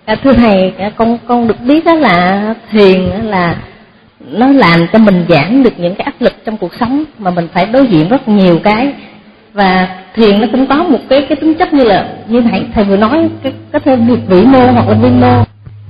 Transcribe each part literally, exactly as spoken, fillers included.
À, thưa thầy, con con được biết đó là thiền là nó làm cho mình giảm được những cái áp lực trong cuộc sống mà mình phải đối diện rất nhiều cái, và thiền nó cũng có một cái cái tính chất như là như thầy thầy vừa nói, cái có thể việc vĩ mô hoặc là vi mô.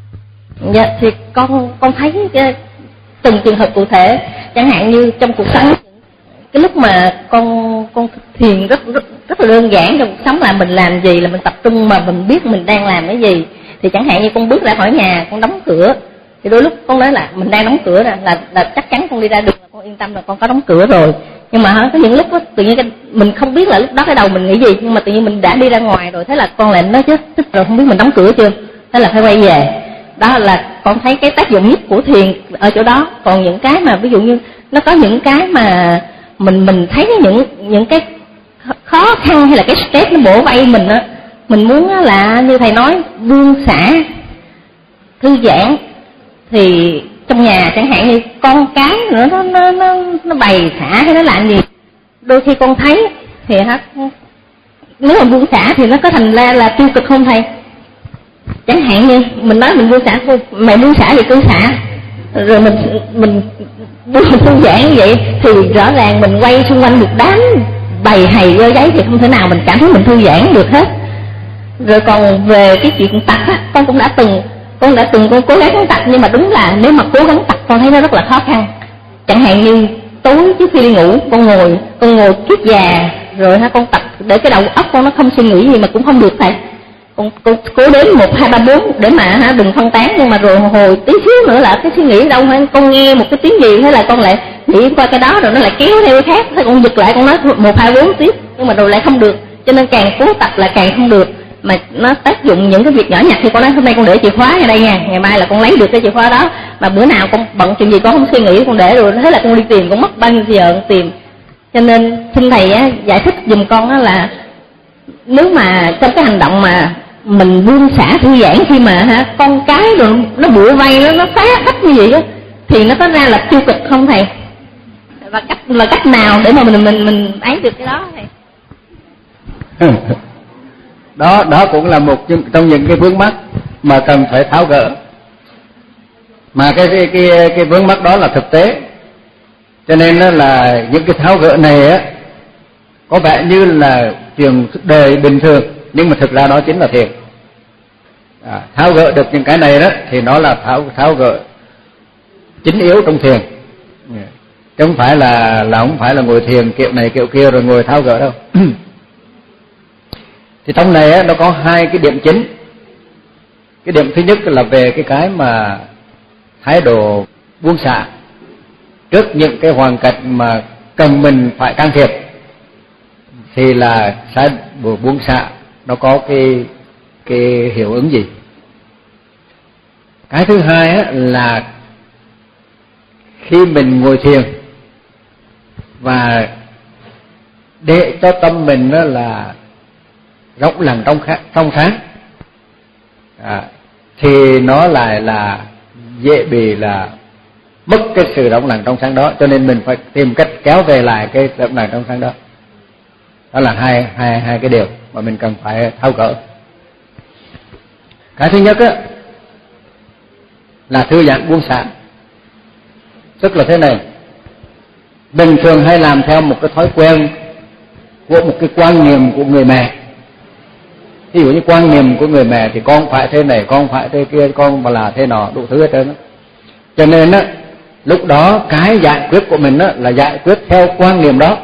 Dạ, thì con con thấy cái, từng trường hợp cụ thể, chẳng hạn như trong cuộc sống, cái lúc mà con con thiền rất rất rất là đơn giản trong cuộc sống là mình làm gì là mình tập trung mà mình biết mình đang làm cái gì. Thì chẳng hạn như con bước ra khỏi nhà, con đóng cửa, thì đôi lúc con nói là mình đang đóng cửa là là, là chắc chắn con đi ra đường là con yên tâm là con có đóng cửa rồi. Nhưng mà có những lúc đó, tự nhiên cái, mình không biết là lúc đó cái đầu mình nghĩ gì, nhưng mà tự nhiên mình đã đi ra ngoài rồi, thế là con lại nói chứ tức rồi không biết mình đóng cửa chưa, thế là phải quay về. Đó là con thấy cái tác dụng nhất của thiền ở chỗ đó. Còn những cái mà ví dụ như nó có những cái mà mình mình thấy những những cái khó khăn hay là cái stress nó bổ vây mình á, mình muốn là như thầy nói buông xả, thư giãn, thì trong nhà chẳng hạn như con cái nữa nó nó nó nó bày xả hay nó làm gì, đôi khi con thấy thì hết, nếu mà buông xả thì nó có thành ra là tiêu cực không thầy? Chẳng hạn như mình nói mình buông xả thôi, mày buông xả thì cứ xả, rồi mình mình buông thư giãn như vậy thì rõ ràng mình quay xung quanh một đám bày hầy dơ giấy thì không thể nào mình cảm thấy mình thư giãn được hết. Rồi còn về cái chuyện tập á, con cũng đã từng con đã từng con cố gắng tập, nhưng mà đúng là nếu mà cố gắng tập con thấy nó rất là khó khăn. Chẳng hạn như tối trước khi đi ngủ con ngồi con ngồi kiết già rồi ha, con tập để cái đầu óc con nó không suy nghĩ gì mà cũng không được thầy. Con, con cố đến một hai ba bốn để mà ha đừng phân tán, nhưng mà rồi hồi tí xíu nữa là cái suy nghĩ đâu ha, con nghe một cái tiếng gì thế là con lại nghĩ qua cái đó rồi nó lại kéo theo cái khác, thế con giật lại con nói một hai bốn tiếp, nhưng mà rồi lại không được. Cho nên càng cố tập là càng không được, mà nó tác dụng những cái việc nhỏ nhặt. Thì con nói hôm nay con để chìa khóa ở đây nha, ngày mai là con lấy được cái chìa khóa đó, mà bữa nào con bận chuyện gì con không suy nghĩ con để rồi, thế là con đi tìm, con mất bao nhiêu giờ con tìm. Cho nên xin thầy á, giải thích giùm con á là nếu mà trong cái hành động mà mình buông xả thư giãn khi mà ha con cái rồi nó bủa vây nó nó phá cách như vậy á, thì nó có ra là tiêu cực không thầy? Và cách là cách nào để mà mình mình mình ấy được cái đó thầy? đó đó cũng là một trong những cái vướng mắc mà cần phải tháo gỡ, mà cái cái cái, cái vướng mắc đó là thực tế. Cho nên là những cái tháo gỡ này á có vẻ như là chuyện đời bình thường, nhưng mà thực ra đó chính là thiền. À, tháo gỡ được những cái này đó thì nó là tháo tháo gỡ chính yếu trong thiền, chứ không phải là là không phải là ngồi thiền kiểu này kiểu kia rồi ngồi tháo gỡ đâu. Thì trong này á, nó có hai cái điểm chính. Cái điểm thứ nhất là về cái cái mà thái độ buông xả trước những cái hoàn cảnh mà cần mình phải can thiệp, thì là thái độ buông xả nó có cái cái hiệu ứng gì. Cái thứ hai á, là khi mình ngồi thiền và để cho tâm mình đó là rộng lặng trong trong sáng, à, thì nó lại là dễ bị là mất cái sự rộng lặng trong sáng đó. Cho nên mình phải tìm cách kéo về lại cái rộng lặng trong sáng đó. Đó là hai hai hai cái điều mà mình cần phải tháo gỡ. Cái thứ nhất á là thư giãn buông xả. Tức là thế này, mình thường hay làm theo một cái thói quen của một cái quan niệm của người mẹ. Ví dụ như quan niệm của người mẹ thì con phải thế này, con phải thế kia, con mà là thế nọ, đủ thứ hết trơn á. Cho nên á, lúc đó cái giải quyết của mình á là giải quyết theo quan niệm đó.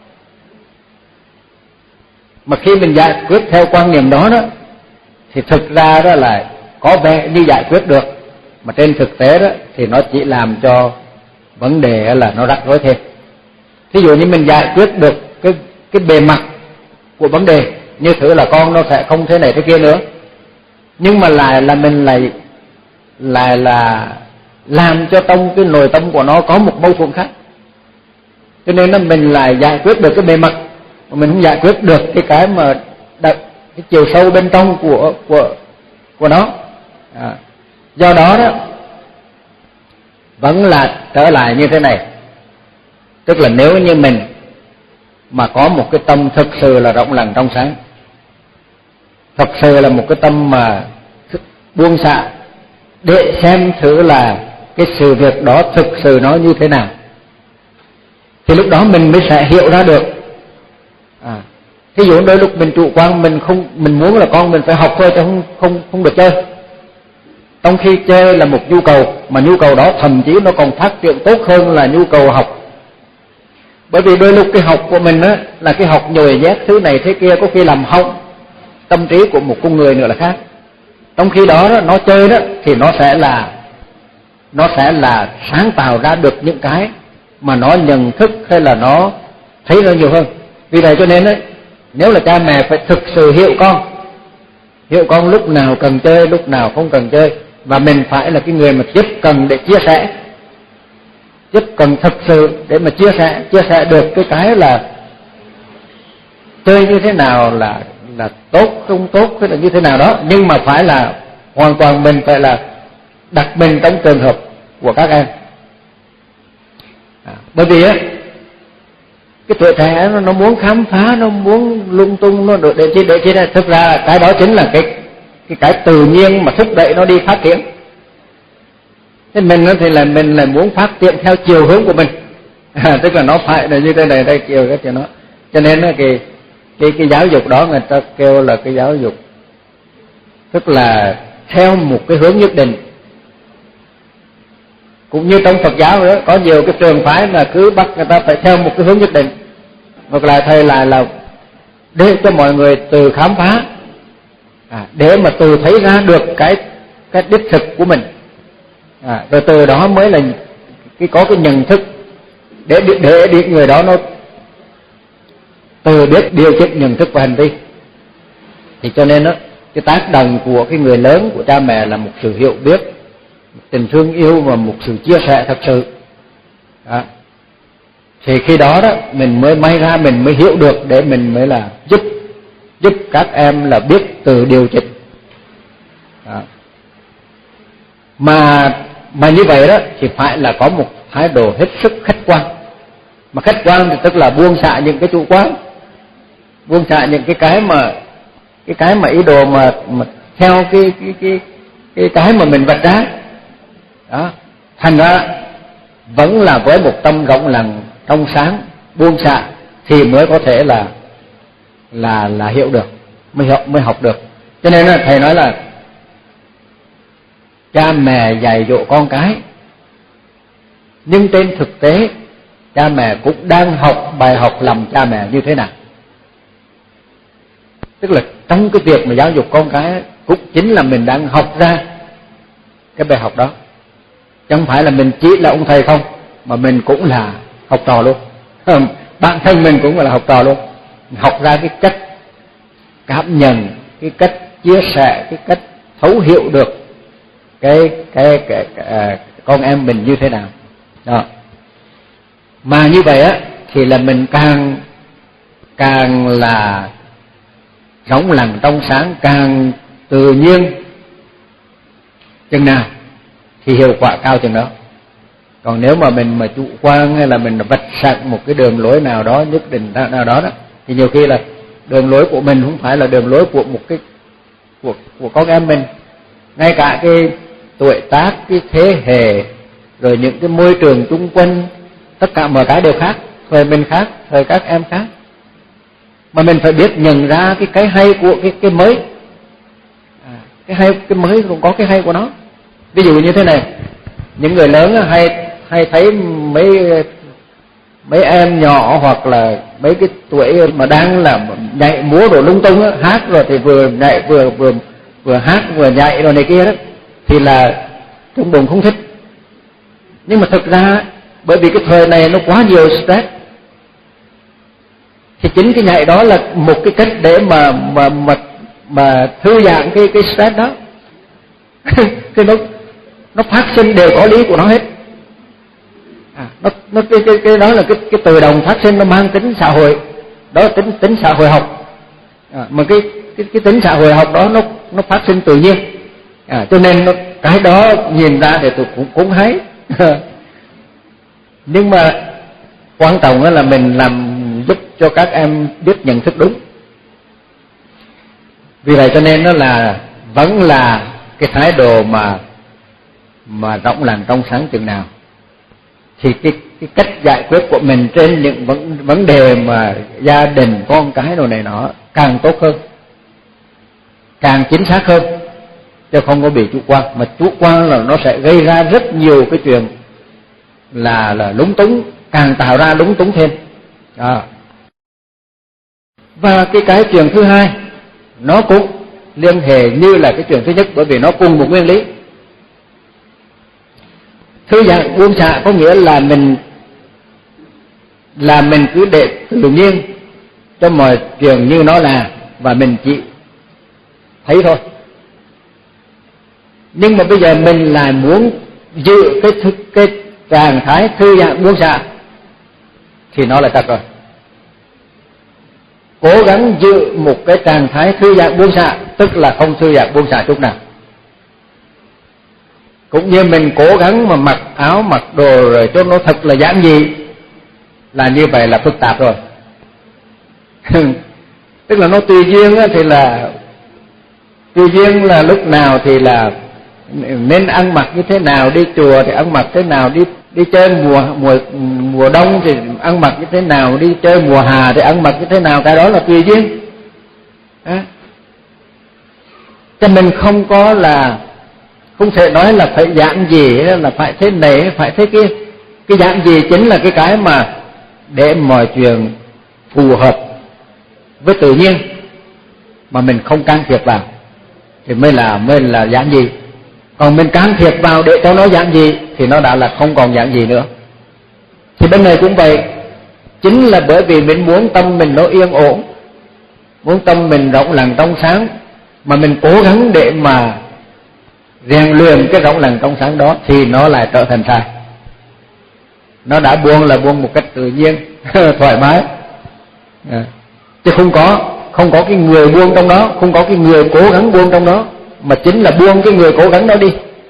Mà khi mình giải quyết theo quan niệm đó đó thì thực ra đó là có vẻ như giải quyết được, mà trên thực tế đó thì nó chỉ làm cho vấn đề là nó rắc rối thêm. Ví dụ như mình giải quyết được cái cái bề mặt của vấn đề, như thử là con nó sẽ không thế này thế kia nữa, nhưng mà lại là mình lại lại là làm cho trong cái nội tâm của nó có một mâu thuẫn khác. Cho nên là mình lại giải quyết được cái bề mặt, mà mình không giải quyết được cái cái mà đặc, cái chiều sâu bên trong của của của nó. À, do đó đó vẫn là trở lại như thế này, tức là nếu như mình mà có một cái tâm thực sự là rộng lặng trong sáng, thật sự là một cái tâm mà buông xả để xem thử là cái sự việc đó thực sự nó như thế nào, thì lúc đó mình mới sẽ hiểu ra được. À, thí dụ đôi lúc mình chủ quan, mình không mình muốn là con mình phải học thôi chứ không không không được chơi. Trong khi chơi là một nhu cầu, mà nhu cầu đó thậm chí nó còn phát triển tốt hơn là nhu cầu học. Bởi vì đôi lúc cái học của mình á là cái học nhồi nhét thứ này thế kia, có khi làm hỏng tâm trí của một con người nữa là khác. Trong khi đó, đó nó chơi đó thì nó sẽ là nó sẽ là sáng tạo ra được những cái mà nó nhận thức hay là nó thấy nó nhiều hơn. Vì vậy cho nên ấy, nếu là cha mẹ phải thực sự hiểu con, hiểu con lúc nào cần chơi, lúc nào không cần chơi, và mình phải là cái người mà tiếp cần để chia sẻ, tiếp cần thực sự để mà chia sẻ, chia sẻ được cái cái là chơi như thế nào là là tốt không tốt hay là như thế nào đó, nhưng mà phải là hoàn toàn mình phải là đặt mình trong trường hợp của các em. À, bởi vì á cái tuổi trẻ nó, nó muốn khám phá, nó muốn lung tung, nó để chi để chi ra, thực ra cái đó chính là cái cái cái tự nhiên mà thúc đẩy nó đi phát triển. Thế mình thì là mình là muốn phát triển theo chiều hướng của mình, à, tức là nó phải là như thế này đây chiều cái chuyện đó. Cho nên là cái cái cái giáo dục đó người ta kêu là cái giáo dục tức là theo một cái hướng nhất định. Cũng như trong Phật giáo nữa, có nhiều cái trường phái là cứ bắt người ta phải theo một cái hướng nhất định. Ngược lại thầy lại là để cho mọi người từ khám phá, à, để mà từ thấy ra được cái cái đích thực của mình, à, rồi từ đó mới là cái có cái nhận thức để để để người đó nó từ biết điều chỉnh nhận thức và hành vi. Thì cho nên đó, cái tác động của cái người lớn, của cha mẹ là một sự hiểu biết, một tình thương yêu và một sự chia sẻ thật sự. Đó. Thì khi đó đó mình mới may ra mình mới hiểu được để mình mới là giúp giúp các em là biết từ điều chỉnh. Đó. Mà mà như vậy đó thì phải là có một thái độ hết sức khách quan. Mà khách quan thì tức là buông xả những cái chủ quan, buông xả những cái cái mà cái cái mà ý đồ mà mà theo cái cái cái cái cái mà mình vạch ra. Đó, thành ra vẫn là với một tâm rộng lặng, trong sáng, buông xả thì mới có thể là là là hiểu được, mới học mới học được. Cho nên là thầy nói là cha mẹ dạy dỗ con cái, nhưng trên thực tế cha mẹ cũng đang học bài học làm cha mẹ như thế nào. Tức là trong cái việc mà giáo dục con cái cũng chính là mình đang học ra cái bài học đó. Chẳng phải là mình chỉ là ông thầy không, mà mình cũng là học trò luôn. Bản thân mình cũng là học trò luôn. Học ra cái cách cảm nhận, cái cách chia sẻ, cái cách thấu hiểu được cái cái, cái, cái, cái con em mình như thế nào. Đó. Mà như vậy á thì là mình càng càng là rộng lặng trong sáng, càng tự nhiên chừng nào thì hiệu quả cao chừng đó. Còn nếu mà mình mà chủ quan hay là mình vạch sẵn một cái đường lối nào đó nhất định nào đó đó, thì nhiều khi là đường lối của mình không phải là đường lối của một cái của của con em mình. Ngay cả cái tuổi tác, cái thế hệ, rồi những cái môi trường xung quanh, tất cả mọi cái đều khác, thời mình khác, thời các em khác. Mà mình phải biết nhận ra cái cái hay của cái cái mới, à, cái hay cái mới cũng có cái hay của nó. Ví dụ như thế này, những người lớn hay hay thấy mấy mấy em nhỏ hoặc là mấy cái tuổi mà đang là nhảy múa đồ lung tung á, hát rồi thì vừa nhảy vừa vừa vừa hát vừa nhảy rồi này kia đó, thì là trong bụng không thích. Nhưng mà thực ra bởi vì cái thời này nó quá nhiều stress, thì chính cái nhảy đó là một cái cách để mà mà mà mà thư giãn cái cái stress đó. Cái nó nó phát sinh đều có lý của nó hết. À, nó nó cái cái cái đó là cái cái tự động phát sinh, nó mang tính xã hội, đó là tính tính xã hội học. À, mà cái cái cái tính xã hội học đó nó nó phát sinh tự nhiên. À, cho nên nó, cái đó nhìn ra thì tôi cũng cũng hay. Nhưng mà quan trọng là mình làm giúp cho các em biết nhận thức đúng. Vì vậy cho nên nó là vẫn là cái thái độ mà mà rộng lặng trong sáng chừng nào, thì cái cái cách giải quyết của mình trên những vấn vấn đề mà gia đình con cái đồ này nọ càng tốt hơn, càng chính xác hơn, chứ không có bị chủ quan. Mà chủ quan là nó sẽ gây ra rất nhiều cái chuyện là là lúng túng, càng tạo ra lúng túng thêm. À. Và cái cái chuyện thứ hai nó cũng liên hệ như là cái chuyện thứ nhất, bởi vì nó cùng một nguyên lý. Thư giãn buông xả có nghĩa là mình là mình cứ để tự nhiên cho mọi chuyện như nó là, và mình chỉ thấy thôi. Nhưng mà bây giờ mình lại muốn giữ cái cái, cái trạng thái thư giãn buông xả thì nó là trật rồi. Cố gắng giữ một cái trạng thái thư giãn buông xả tức là không thư giãn buông xả chút nào. Cũng như mình cố gắng mà mặc áo mặc đồ rồi cho nó thật là giản dị, là như vậy là phức tạp rồi. Tức là nó tùy duyên thì là tùy duyên là lúc nào thì là nên ăn mặc như thế nào, đi chùa thì ăn mặc thế nào, đi đi chơi mùa mùa mùa đông thì ăn mặc như thế nào, đi chơi mùa hạ thì ăn mặc như thế nào, cái đó là tùy duyên. À. Cho mình không có là không thể nói là phải giản dị, là phải thế này, phải thế kia. Cái giản dị chính là cái cái mà để mọi chuyện phù hợp với tự nhiên mà mình không can thiệp vào thì mới là mới là giản dị. Còn mình can thiệp vào để cho nó giản dị thì nó đã là không còn giản dị nữa. Thì bên này cũng vậy, chính là bởi vì mình muốn tâm mình nó yên ổn, muốn tâm mình rộng lặng trong sáng, mà mình cố gắng để mà rèn luyện cái rộng lặng trong sáng đó thì nó lại trở thành sai. Nó đã buông là buông một cách tự nhiên, thoải mái, à, chứ không có không có cái người buông trong đó, không có cái người cố gắng buông trong đó, mà chính là buông cái người cố gắng đó đi.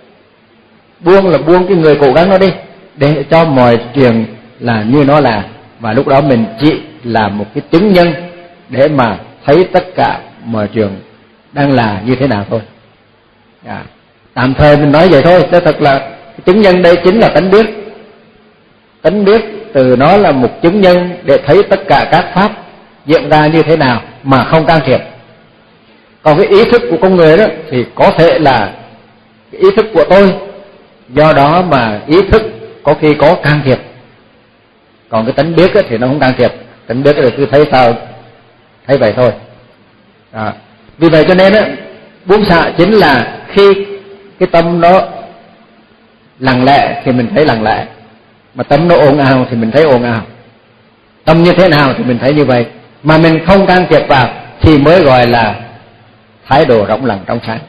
Buông là buông cái người cố gắng đó đi, để cho mọi chuyện là như nó là, và lúc đó mình chỉ là một cái chứng nhân để mà thấy tất cả mọi chuyện đang là như thế nào thôi. À, tạm thời mình nói vậy thôi, chứ thật là cái chứng nhân đây chính là tánh biết. Tánh biết từ nó là một chứng nhân để thấy tất cả các pháp diễn ra như thế nào mà không can thiệp. Còn cái ý thức của con người đó thì có thể là cái ý thức của tôi, do đó mà ý thức có khi có can thiệp. Còn cái tánh biết thì nó không can thiệp, tánh biết là cứ thấy sao thấy vậy thôi. À, vì vậy cho nên á, buông xả chính là khi cái tâm nó lặng lẽ thì mình thấy lặng lẽ, mà tâm nó ồn ào thì mình thấy ồn ào. Tâm như thế nào thì mình thấy như vậy, mà mình không can thiệp vào thì mới gọi là thái độ rộng lặng trong sáng.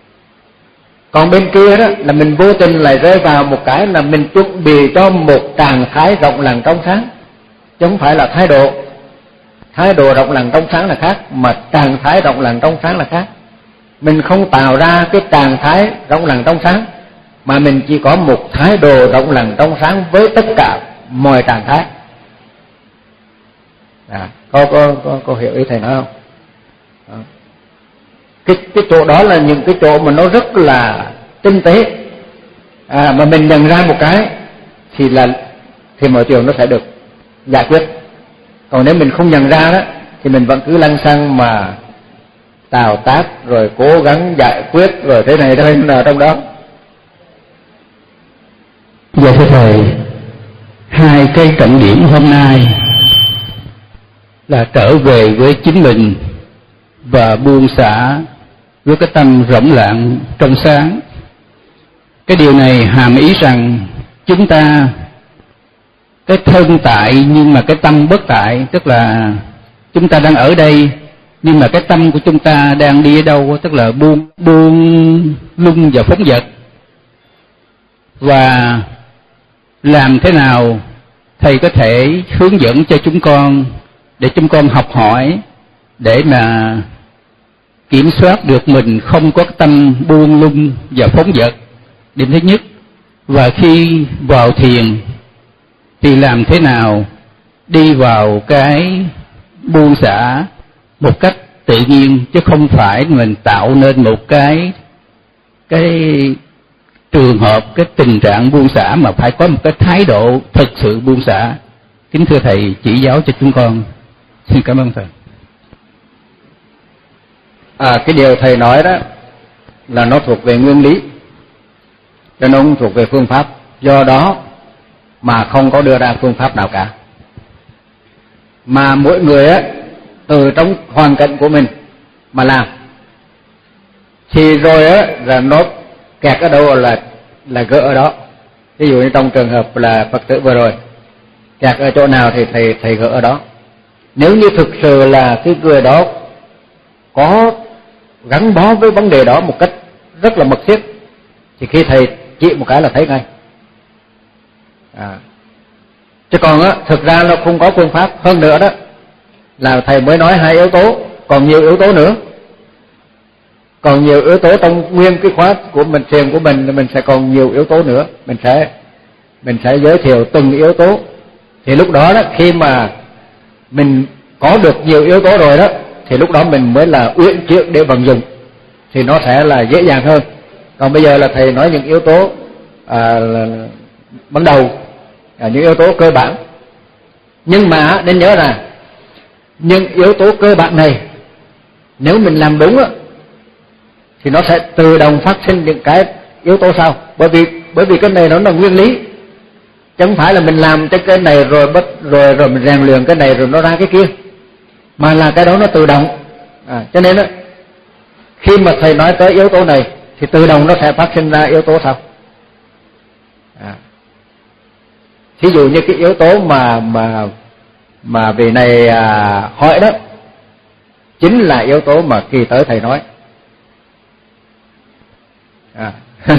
Còn bên kia đó là mình vô tình lại rơi vào một cái là mình chuẩn bị cho một trạng thái rộng lặng trong sáng, chứ không phải là thái độ. Thái độ rộng lặng trong sáng là khác, mà trạng thái rộng lặng trong sáng là khác. Mình không tạo ra cái trạng thái rộng lặng trong sáng, mà mình chỉ có một thái độ rộng lặng trong sáng với tất cả mọi trạng thái. À, có, có, có, có hiểu ý thầy nói không? À. Cái, cái chỗ đó là những cái chỗ mà nó rất là tinh tế, à, mà mình nhận ra một cái thì là thì mọi chuyện nó sẽ được giải quyết. Còn nếu mình không nhận ra đó thì mình vẫn cứ lăng xăng mà tạo tác rồi cố gắng giải quyết rồi thế này thế nào trong đó. Dạ thưa thầy, hai cái trọng điểm hôm nay là trở về với chính mình và buông xả với cái tâm rộng lặng trong sáng. Cái điều này hàm ý rằng chúng ta cái thân tại nhưng mà cái tâm bất tại, tức là chúng ta đang ở đây nhưng mà cái tâm của chúng ta đang đi ở đâu, tức là buông buông lung và phóng dật. Và làm thế nào thầy có thể hướng dẫn cho chúng con để chúng con học hỏi để mà kiểm soát được mình không có tâm buông lung và phóng dật, điểm thứ nhất. Và khi vào thiền thì làm thế nào đi vào cái buông xả một cách tự nhiên, chứ không phải mình tạo nên một cái cái trường hợp, cái tình trạng buông xả mà phải có một cái thái độ thực sự buông xả. Kính thưa Thầy chỉ giáo cho chúng con. Xin cảm ơn Thầy. À, cái điều Thầy nói đó là nó thuộc về nguyên lý, cho nó không thuộc về phương pháp. Do đó mà không có đưa ra phương pháp nào cả. Mà mỗi người á, từ trong hoàn cảnh của mình mà làm. Thì rồi á, là nó kẹt ở đâu là là gỡ ở đó. Ví dụ như trong trường hợp là Phật tử vừa rồi, kẹt ở chỗ nào thì thầy thầy gỡ ở đó. Nếu như thực sự là cái người đó có gắn bó với vấn đề đó một cách rất là mật thiết, thì khi thầy chỉ một cái là thấy ngay. À. Chứ còn á, thực ra nó không có phương pháp. Hơn nữa đó là thầy mới nói hai yếu tố, còn nhiều yếu tố nữa. Còn nhiều yếu tố trong nguyên cái khóa của mình, thiền của mình, mình sẽ còn nhiều yếu tố nữa. Mình sẽ mình sẽ giới thiệu từng yếu tố. Thì lúc đó đó, khi mà mình có được nhiều yếu tố rồi đó, thì lúc đó mình mới là uyển chuyển để vận dụng, thì nó sẽ là dễ dàng hơn. Còn bây giờ là thầy nói những yếu tố à, là, ban đầu, à, những yếu tố cơ bản. Nhưng mà nên nhớ là những yếu tố cơ bản này, nếu mình làm đúng á, thì nó sẽ tự động phát sinh những cái yếu tố sau. Bởi vì bởi vì cái này nó là nguyên lý, chứ không phải là mình làm cái cái này rồi bất rồi rồi mình rèn luyện cái này rồi nó ra cái kia, mà là cái đó nó tự động. À, cho nên á, khi mà thầy nói tới yếu tố này thì tự động nó sẽ phát sinh ra yếu tố sau. À. Thí dụ như cái yếu tố mà mà mà vị này à, hỏi đó, chính là yếu tố mà kỳ tới thầy nói. À.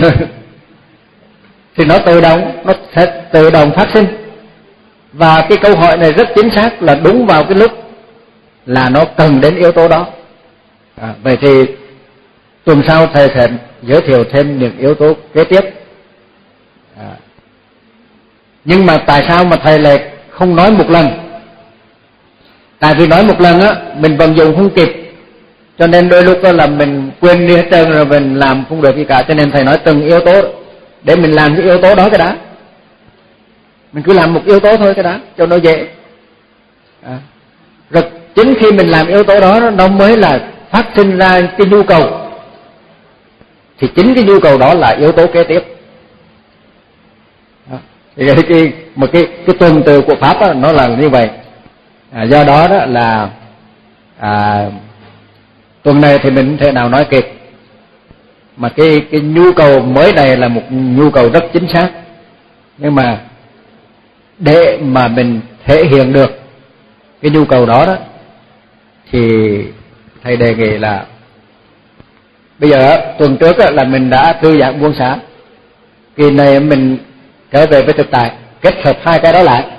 Thì nó tự động, nó sẽ tự động phát sinh. Và cái câu hỏi này rất chính xác, là đúng vào cái lúc là nó cần đến yếu tố đó. À, vậy thì tuần sau thầy sẽ giới thiệu thêm những yếu tố kế tiếp. À. Nhưng mà tại sao mà thầy lại không nói một lần? Tại vì nói một lần á, mình vận dụng không kịp, cho nên đôi lúc đó là mình quên đi hết trơn rồi mình làm không được gì cả. Cho nên thầy nói từng yếu tố để mình làm cái yếu tố đó cái đã. Mình cứ làm một yếu tố thôi cái đã, cho nó dễ. À. Rồi chính khi mình làm yếu tố đó, nó mới là phát sinh ra cái nhu cầu. Thì chính cái nhu cầu đó là yếu tố kế tiếp. Đó. Thì cái, cái, một cái, cái tuần từ của Pháp đó, nó là như vậy. À, do đó đó là à, tuần này thì mình không thể nào nói kịp. Mà cái, cái nhu cầu mới này là một nhu cầu rất chính xác. Nhưng mà để mà mình thể hiện được cái nhu cầu đó đó, thì thầy đề nghị là bây giờ tuần trước là mình đã thư giãn buông xả, kỳ này mình trở về với thực tại, kết hợp hai cái đó lại,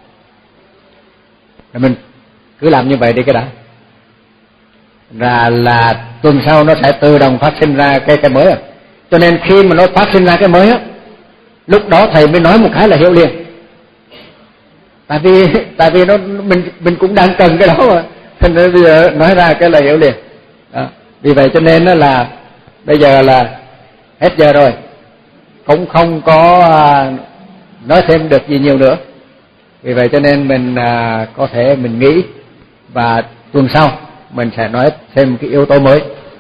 rồi mình cứ làm như vậy đi cái đã. Là là tuần sau nó sẽ tự động phát sinh ra cái cái mới. À. Cho nên khi mà nó phát sinh ra cái mới á, lúc đó thầy mới nói một cái là hiểu liền. Tại vì tại vì nó mình mình cũng đang cần cái đó mà, thành ra bây giờ nói ra cái là hiểu liền. Đó. Vì vậy cho nên nó là bây giờ là hết giờ rồi, cũng không có nói thêm được gì nhiều nữa. Vì vậy cho nên mình có thể mình nghĩ, và tuần sau mình sẽ nói thêm cái yếu tố mới.